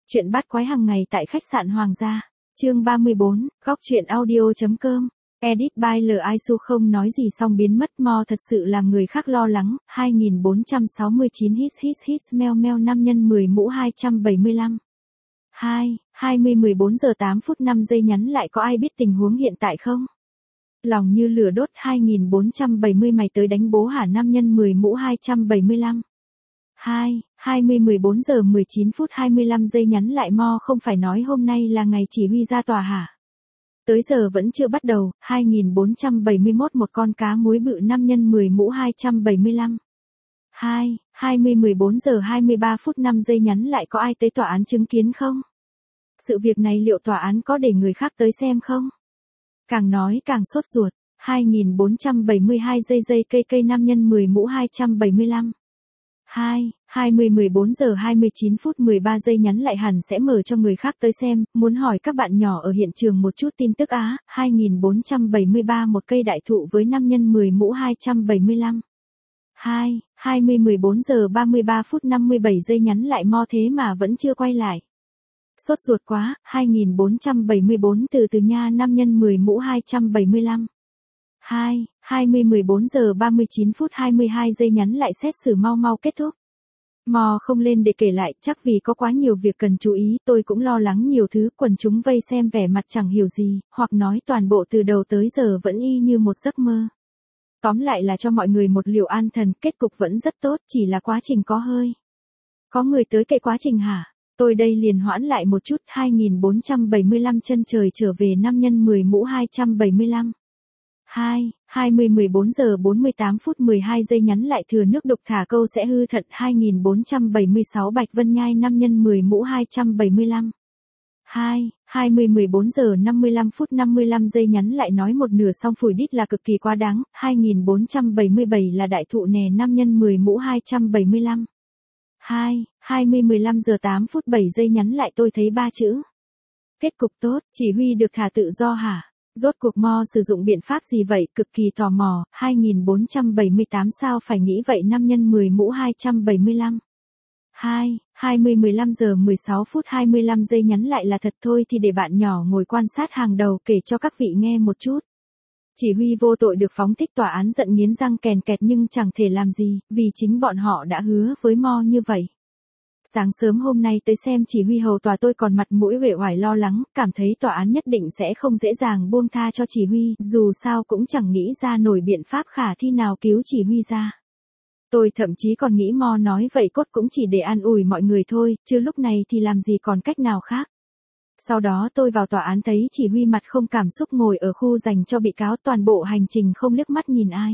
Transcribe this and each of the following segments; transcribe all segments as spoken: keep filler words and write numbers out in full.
Chuyện bắt quái hàng ngày tại khách sạn Hoàng gia. Chương ba mươi bốn, góc truyện audio.com. Edit by L I S U không nói gì xong biến mất. Mo thật sự làm người khác lo lắng. hai nghìn bốn trăm sáu mươi chín hít hít hít meo meo năm nhân mười mũ hai trăm bảy mươi lăm. hai, hai mươi mười bốn giờ tám phút năm giây nhắn lại có ai biết tình huống hiện tại không? Lòng như lửa đốt. Hai nghìn bốn trăm bảy mươi mày tới đánh bố hả năm nhân mười mũ hai trăm bảy mươi lăm. hai, hai mươi mười bốn giờ mười chín phút hai mươi lăm giây nhắn lại Mo không phải nói hôm nay là ngày chỉ huy ra tòa hả? Tới giờ vẫn chưa bắt đầu. Hai nghìn bốn trăm bảy mươi mốt một con cá muối bự năm nhân mười mũ hai trăm bảy mươi lăm. hai, hai mươi mười bốn giờ hai mươi ba phút năm giây nhắn lại có ai tới tòa án chứng kiến không? Sự việc này liệu tòa án có để người khác tới xem không? Càng nói càng sốt ruột. Hai nghìn bốn trăm bảy mươi hai giây giây cây cây năm nhân mười mũ hai trăm bảy mươi lăm. hai, hai mươi mười bốn giờ hai mươi chín phút mười ba giây nhắn lại hẳn sẽ mở cho người khác tới xem, muốn hỏi các bạn nhỏ ở hiện trường một chút tin tức á. Hai nghìn bốn trăm bảy mươi ba một cây đại thụ với năm nhân mười mũ hai trăm bảy mươi lăm. hai, hai mươi mười bốn giờ ba mươi ba phút năm mươi bảy giây nhắn lại Mo thế mà vẫn chưa quay lại. Sốt ruột quá. Hai nghìn bốn trăm bảy mươi bốn từ từ nha năm nhân mười mũ hai trăm bảy mươi lăm. hai, hai mươi mười bốn giờ ba mươi chín phút hai mươi hai giây nhắn lại xét xử mau mau kết thúc. Mò không lên để kể lại, chắc vì có quá nhiều việc cần chú ý, tôi cũng lo lắng nhiều thứ, quần chúng vây xem vẻ mặt chẳng hiểu gì, hoặc nói toàn bộ từ đầu tới giờ vẫn y như một giấc mơ. Tóm lại là cho mọi người một liều an thần, kết cục vẫn rất tốt, chỉ là quá trình có hơi. Có người tới kệ quá trình hả? Tôi đây liền hoãn lại một chút. Hai nghìn bốn trăm bảy mươi lăm chân trời trở về năm nhân mười mũ hai trăm bảy mươi lăm. hai, hai mươi mười bốn giờ bốn mươi tám phút mười hai giây nhắn lại thừa nước đục thả câu sẽ hư thật. Hai nghìn bốn trăm bảy mươi sáu Bạch Vân Nhai năm nhân mười mũ hai trăm bảy mươi lăm. hai, hai mươi mười bốn giờ năm mươi lăm phút năm mươi lăm giây nhắn lại nói một nửa xong phủi đít là cực kỳ quá đáng. Hai nghìn bốn trăm bảy mươi bảy là đại thụ nè năm nhân mười mũ hai trăm bảy mươi lăm. hai, hai mươi mười lăm giờ tám phút bảy giây nhắn lại tôi thấy ba chữ. Kết cục tốt, chỉ huy được thả tự do hả? Rốt cuộc Mo sử dụng biện pháp gì vậy? Cực kỳ tò mò. Hai nghìn bốn trăm bảy mươi tám sao phải nghĩ vậy năm nhân mười mũ hai trăm bảy mươi lăm. hai, hai mươi mười lăm giờ mười sáu phút hai mươi lăm giây nhắn lại là thật thôi thì để bạn nhỏ ngồi quan sát hàng đầu kể cho các vị nghe một chút. Chỉ huy vô tội được phóng thích, tòa án giận nghiến răng kèn kẹt nhưng chẳng thể làm gì, vì chính bọn họ đã hứa với Mo như vậy. Sáng sớm hôm nay tới xem chỉ huy hầu tòa tôi còn mặt mũi uể oải lo lắng, cảm thấy tòa án nhất định sẽ không dễ dàng buông tha cho chỉ huy, dù sao cũng chẳng nghĩ ra nổi biện pháp khả thi nào cứu chỉ huy ra. Tôi thậm chí còn nghĩ Mo nói vậy cốt cũng chỉ để an ủi mọi người thôi, chứ lúc này thì làm gì còn cách nào khác. Sau đó tôi vào tòa án thấy chỉ huy mặt không cảm xúc ngồi ở khu dành cho bị cáo, toàn bộ hành trình không liếc mắt nhìn ai.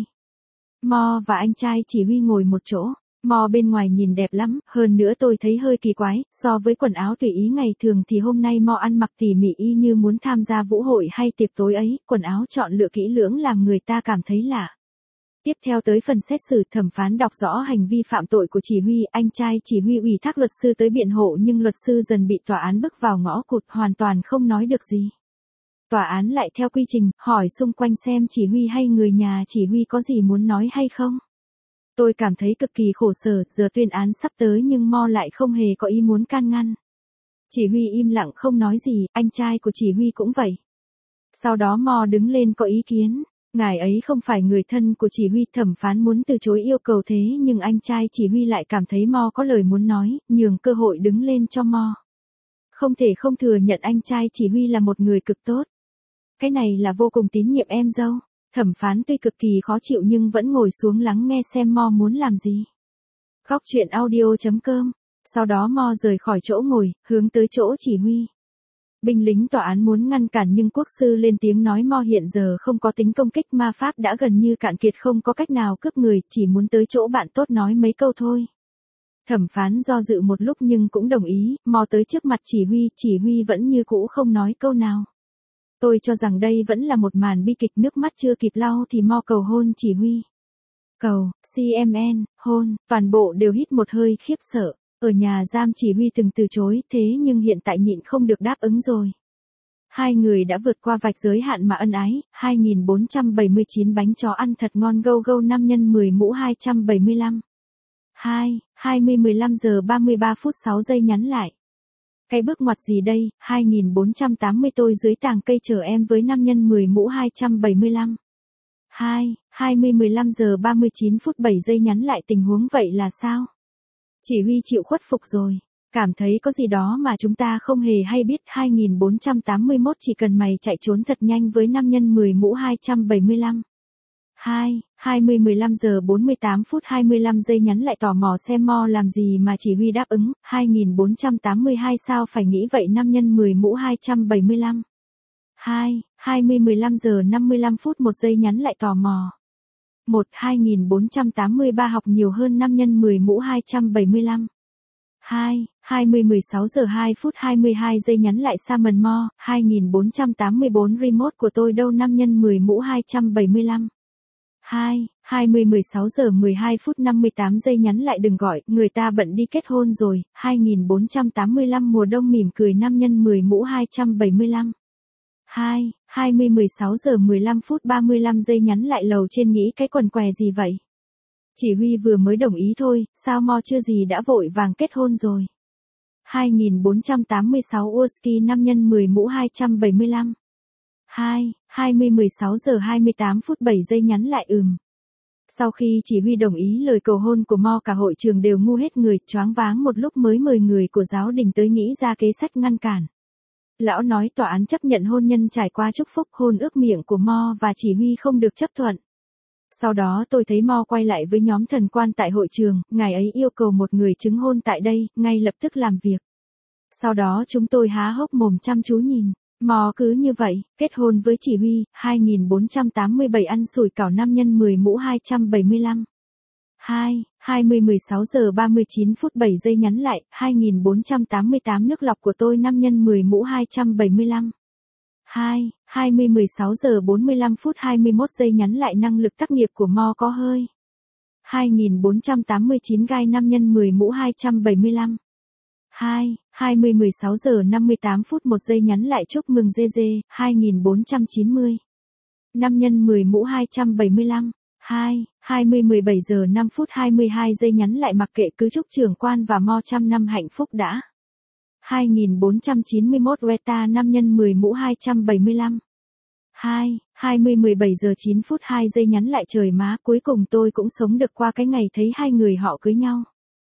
Mo và anh trai chỉ huy ngồi một chỗ. Mo bên ngoài nhìn đẹp lắm, hơn nữa tôi thấy hơi kỳ quái, so với quần áo tùy ý ngày thường thì hôm nay Mo ăn mặc tỉ mỉ y như muốn tham gia vũ hội hay tiệc tối ấy, quần áo chọn lựa kỹ lưỡng làm người ta cảm thấy lạ. Tiếp theo tới phần xét xử, thẩm phán đọc rõ hành vi phạm tội của chỉ huy, anh trai chỉ huy ủy thác luật sư tới biện hộ nhưng luật sư dần bị tòa án bức vào ngõ cụt, hoàn toàn không nói được gì. Tòa án lại theo quy trình, hỏi xung quanh xem chỉ huy hay người nhà chỉ huy có gì muốn nói hay không. Tôi cảm thấy cực kỳ khổ sở, giờ tuyên án sắp tới nhưng Mo lại không hề có ý muốn can ngăn. Chỉ huy im lặng không nói gì, anh trai của chỉ huy cũng vậy. Sau đó Mo đứng lên có ý kiến, ngài ấy không phải người thân của chỉ huy, thẩm phán muốn từ chối yêu cầu thế nhưng anh trai chỉ huy lại cảm thấy Mo có lời muốn nói, nhường cơ hội đứng lên cho Mo. Không thể không thừa nhận anh trai chỉ huy là một người cực tốt. Cái này là vô cùng tín nhiệm em dâu. Thẩm phán tuy cực kỳ khó chịu nhưng vẫn ngồi xuống lắng nghe xem Mo muốn làm gì. Góc truyện audio.com. Sau đó Mo rời khỏi chỗ ngồi, hướng tới chỗ chỉ huy. Binh lính tòa án muốn ngăn cản nhưng quốc sư lên tiếng nói Mo hiện giờ không có tính công kích, ma pháp đã gần như cạn kiệt, không có cách nào cướp người, chỉ muốn tới chỗ bạn tốt nói mấy câu thôi. Thẩm phán do dự một lúc nhưng cũng đồng ý. Mo tới trước mặt chỉ huy, chỉ huy vẫn như cũ không nói câu nào. Tôi cho rằng đây vẫn là một màn bi kịch, nước mắt chưa kịp lau thì Mo cầu hôn chỉ huy. Cầu, xê em en, hôn, toàn bộ đều hít một hơi khiếp sợ. Ở nhà giam chỉ huy từng từ chối, thế nhưng hiện tại nhịn không được đáp ứng rồi. Hai người đã vượt qua vạch giới hạn mà ân ái. Hai nghìn bốn trăm bảy mươi chín bánh chó ăn thật ngon gâu gâu năm nhân mười mũ hai trăm bảy mươi lăm. hai, hai mươi mười lăm giờ ba mươi ba phút sáu giây nhắn lại. Cái bước ngoặt gì đây, hai nghìn bốn trăm tám mươi tôi dưới tàng cây chờ em với năm nhân mười mũ hai trăm bảy mươi lăm. hai, hai mươi mười lăm giờ ba mươi chín phút bảy giây nhắn lại tình huống vậy là sao? Chỉ huy chịu khuất phục rồi. Cảm thấy có gì đó mà chúng ta không hề hay biết. Hai nghìn bốn trăm tám mươi mốt chỉ cần mày chạy trốn thật nhanh với năm nhân mười mũ hai trăm bảy mươi lăm. hai, hai mươi mười lăm giờ bốn mươi tám phút hai mươi lăm giây nhắn lại tò mò xem Mo làm gì mà chỉ huy đáp ứng. Hai nghìn bốn trăm tám mươi hai sao phải nghĩ vậy năm nhân mười mũ hai trăm bảy mươi lăm. hai, hai mươi mười lăm giờ năm mươi lăm phút một giây nhắn lại tò mò. một, hai nghìn bốn trăm tám mươi ba học nhiều hơn năm nhân mười mũ hai trăm bảy mươi lăm. hai, hai mươi mười sáu giờ hai phút hai mươi hai giây nhắn lại Salmon Mo, hai nghìn bốn trăm tám mươi bốn remote của tôi đâu năm nhân mười mũ hai trăm bảy mươi lăm. hai, hai mươi mười sáu giờ mười hai phút năm mươi tám giây nhắn lại đừng gọi, người ta bận đi kết hôn rồi, hai nghìn bốn trăm tám mươi lăm mùa đông mỉm cười năm nhân mười mũ hai trăm bảy mươi lăm. hai, hai mươi mười sáu giờ mười lăm phút ba mươi lăm giây nhắn lại lầu trên nghĩ cái quần què gì vậy? Chỉ huy vừa mới đồng ý thôi, sao Mo chưa gì đã vội vàng kết hôn rồi. hai nghìn bốn trăm tám mươi sáu Urski năm nhân mười mũ hai trăm bảy mươi lăm. hai, hai mươi mười sáu giờ hai mươi tám phút bảy giây nhắn lại ừm. Sau khi chỉ huy đồng ý lời cầu hôn của Mo cả hội trường đều ngu hết người, choáng váng một lúc mới mời người của giáo đình tới nghĩ ra kế sách ngăn cản. Lão nói tòa án chấp nhận hôn nhân trải qua chúc phúc hôn ước miệng của Mo và chỉ huy không được chấp thuận. Sau đó tôi thấy Mo quay lại với nhóm thần quan tại hội trường, ngài ấy yêu cầu một người chứng hôn tại đây, ngay lập tức làm việc. Sau đó chúng tôi há hốc mồm chăm chú nhìn. Mo cứ như vậy, kết hôn với chỉ huy, hai nghìn bốn trăm tám mươi bảy ăn sủi cảo năm nhân mười mũ hai trăm bảy mươi lăm. hai, hai mươi mười sáu giờ ba mươi chín phút bảy giây nhắn lại, hai nghìn bốn trăm tám mươi tám nước lọc của tôi năm nhân mười mũ hai trăm bảy mươi lăm. hai, hai mươi mười sáu giờ bốn mươi lăm phút hai mươi mốt giây nhắn lại năng lực tác nghiệp của Mo có hơi. hai nghìn bốn trăm tám mươi chín gai năm nhân mười mũ hai trăm bảy mươi lăm. hai, hai mươi mười sáu giờ năm mươi tám phút một giây nhắn lại chúc mừng giê giê, hai nghìn bốn trăm chín mươi. năm nhân mười mũ hai trăm bảy mươi lăm. hai, hai mươi mười bảy giờ năm phút hai mươi hai giây nhắn lại mặc kệ cứ chúc trưởng quan và Mo trăm năm hạnh phúc đã. hai nghìn bốn trăm chín mươi mốt Reta năm nhân mười mũ hai trăm bảy mươi lăm. hai, hai mươi mười bảy giờ chín phút hai giây nhắn lại trời má cuối cùng tôi cũng sống được qua cái ngày thấy hai người họ cưới nhau.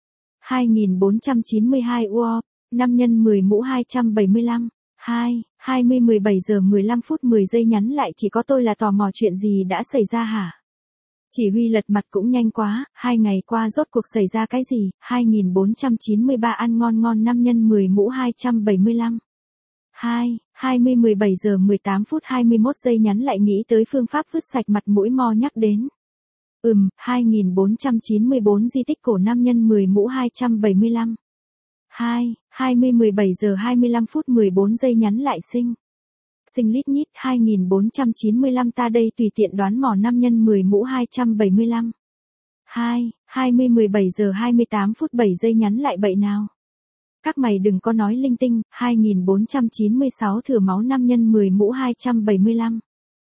hai nghìn bốn trăm chín mươi hai Uo, năm nhân mười mũ hai trăm bảy mươi lăm. hai, hai mươi mười bảy giờ mười lăm phút mười giây nhắn lại chỉ có tôi là tò mò chuyện gì đã xảy ra hả? Chỉ huy lật mặt cũng nhanh quá, hai ngày qua rốt cuộc xảy ra cái gì? hai nghìn bốn trăm chín mươi ba ăn ngon ngon năm nhân mười mũ hai trăm bảy mươi lăm. hai, hai mươi mười bảy giờ mười tám phút hai mươi mốt giây nhắn lại nghĩ tới phương pháp vứt sạch mặt mũi Mo nhắc đến. Ừm, hai nghìn bốn trăm chín mươi bốn di tích cổ năm nhân mười mũ hai trăm bảy mươi lăm. hai, hai mươi mười bảy giờ hai mươi lăm phút mười bốn giây nhắn lại sinh. Sinh lít nhít hai nghìn bốn trăm chín mươi lăm ta đây tùy tiện đoán mò năm nhân mười mũ hai trăm bảy mươi lăm. hai, hai mươi mười bảy giờ hai mươi tám phút bảy giây nhắn lại bậy nào. Các mày đừng có nói linh tinh, hai nghìn bốn trăm chín mươi sáu thừa máu năm nhân mười mũ hai trăm bảy mươi lăm.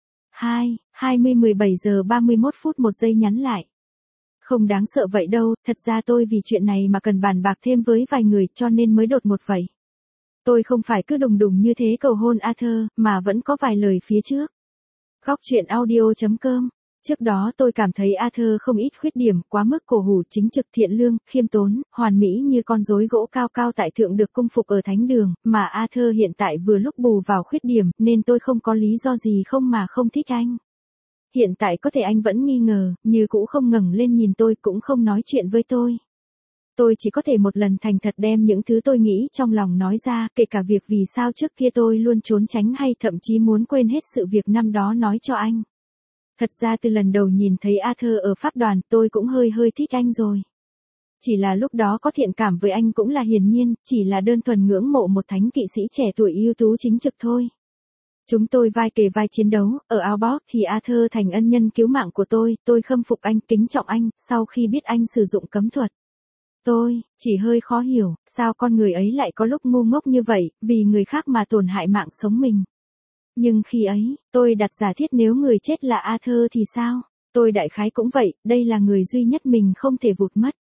hai, hai mươi mười bảy giờ ba mươi mốt phút một giây nhắn lại. Không đáng sợ vậy đâu, thật ra tôi vì chuyện này mà cần bàn bạc thêm với vài người cho nên mới đột một vậy. Tôi không phải cứ đùng đùng như thế cầu hôn Arthur, mà vẫn có vài lời phía trước. Góc truyện audio chấm com. Trước đó tôi cảm thấy Arthur không ít khuyết điểm, quá mức cổ hủ, chính trực, thiện lương, khiêm tốn, hoàn mỹ như con rối gỗ cao cao tại thượng được cung phục ở thánh đường, mà Arthur hiện tại vừa lúc bù vào khuyết điểm, nên tôi không có lý do gì không mà không thích anh. Hiện tại có thể anh vẫn nghi ngờ, như cũ không ngẩng lên nhìn tôi cũng không nói chuyện với tôi. Tôi chỉ có thể một lần thành thật đem những thứ tôi nghĩ trong lòng nói ra, kể cả việc vì sao trước kia tôi luôn trốn tránh hay thậm chí muốn quên hết sự việc năm đó nói cho anh. Thật ra từ lần đầu nhìn thấy Arthur ở pháp đoàn tôi cũng hơi hơi thích anh rồi. Chỉ là lúc đó có thiện cảm với anh cũng là hiển nhiên, chỉ là đơn thuần ngưỡng mộ một thánh kỵ sĩ trẻ tuổi ưu tú chính trực thôi. Chúng tôi vai kề vai chiến đấu, ở Outbox thì Arthur thành ân nhân cứu mạng của tôi, tôi khâm phục anh, kính trọng anh, sau khi biết anh sử dụng cấm thuật. Tôi, chỉ hơi khó hiểu, sao con người ấy lại có lúc ngu ngốc như vậy, vì người khác mà tổn hại mạng sống mình. Nhưng khi ấy, tôi đặt giả thiết nếu người chết là Arthur thì sao? Tôi đại khái cũng vậy, đây là người duy nhất mình không thể vụt mất.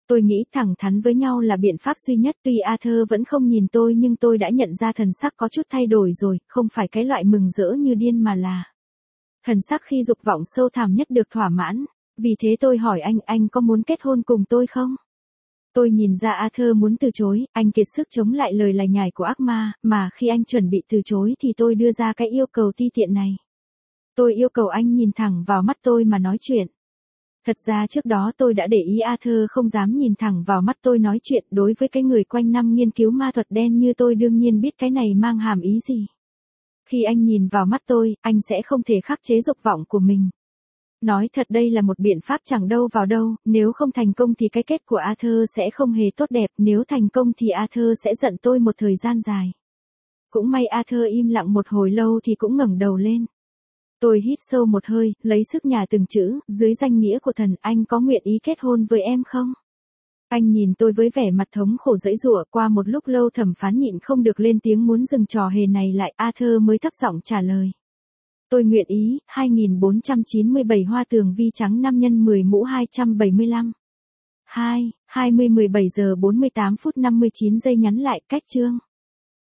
Tôi nghĩ thẳng thắn với nhau là biện pháp duy nhất, tuy Arthur vẫn không nhìn tôi nhưng tôi đã nhận ra thần sắc có chút thay đổi rồi, không phải cái loại mừng rỡ như điên mà là thần sắc khi dục vọng sâu thẳm nhất được thỏa mãn. Vì thế tôi hỏi anh, anh có muốn kết hôn cùng tôi không? Tôi nhìn ra Arthur muốn từ chối, anh kiệt sức chống lại lời lải nhải của ác ma, mà khi anh chuẩn bị từ chối thì tôi đưa ra cái yêu cầu ti tiện này. Tôi yêu cầu anh nhìn thẳng vào mắt tôi mà nói chuyện. Thật ra trước đó tôi đã để ý Arthur không dám nhìn thẳng vào mắt tôi nói chuyện, đối với cái người quanh năm nghiên cứu ma thuật đen như tôi đương nhiên biết cái này mang hàm ý gì. Khi anh nhìn vào mắt tôi, anh sẽ không thể khắc chế dục vọng của mình. Nói thật đây là một biện pháp chẳng đâu vào đâu, nếu không thành công thì cái kết của Arthur sẽ không hề tốt đẹp, nếu thành công thì Arthur sẽ giận tôi một thời gian dài. Cũng may Arthur im lặng một hồi lâu thì cũng ngẩng đầu lên. Tôi hít sâu một hơi, lấy sức nhả từng chữ, dưới danh nghĩa của thần, anh có nguyện ý kết hôn với em không? Anh nhìn tôi với vẻ mặt thống khổ giãy giụa, qua một lúc lâu thẩm phán nhịn không được lên tiếng muốn dừng trò hề này lại, Arthur mới thấp giọng trả lời. Tôi nguyện ý. Hai nghìn bốn trăm chín mươi bảy Hoa tường vi trắng năm nhân mười mũ hai trăm bảy mươi lăm. hai, hai mươi mười bảy giờ bốn mươi tám phút năm mươi chín giây nhắn lại, cách chương.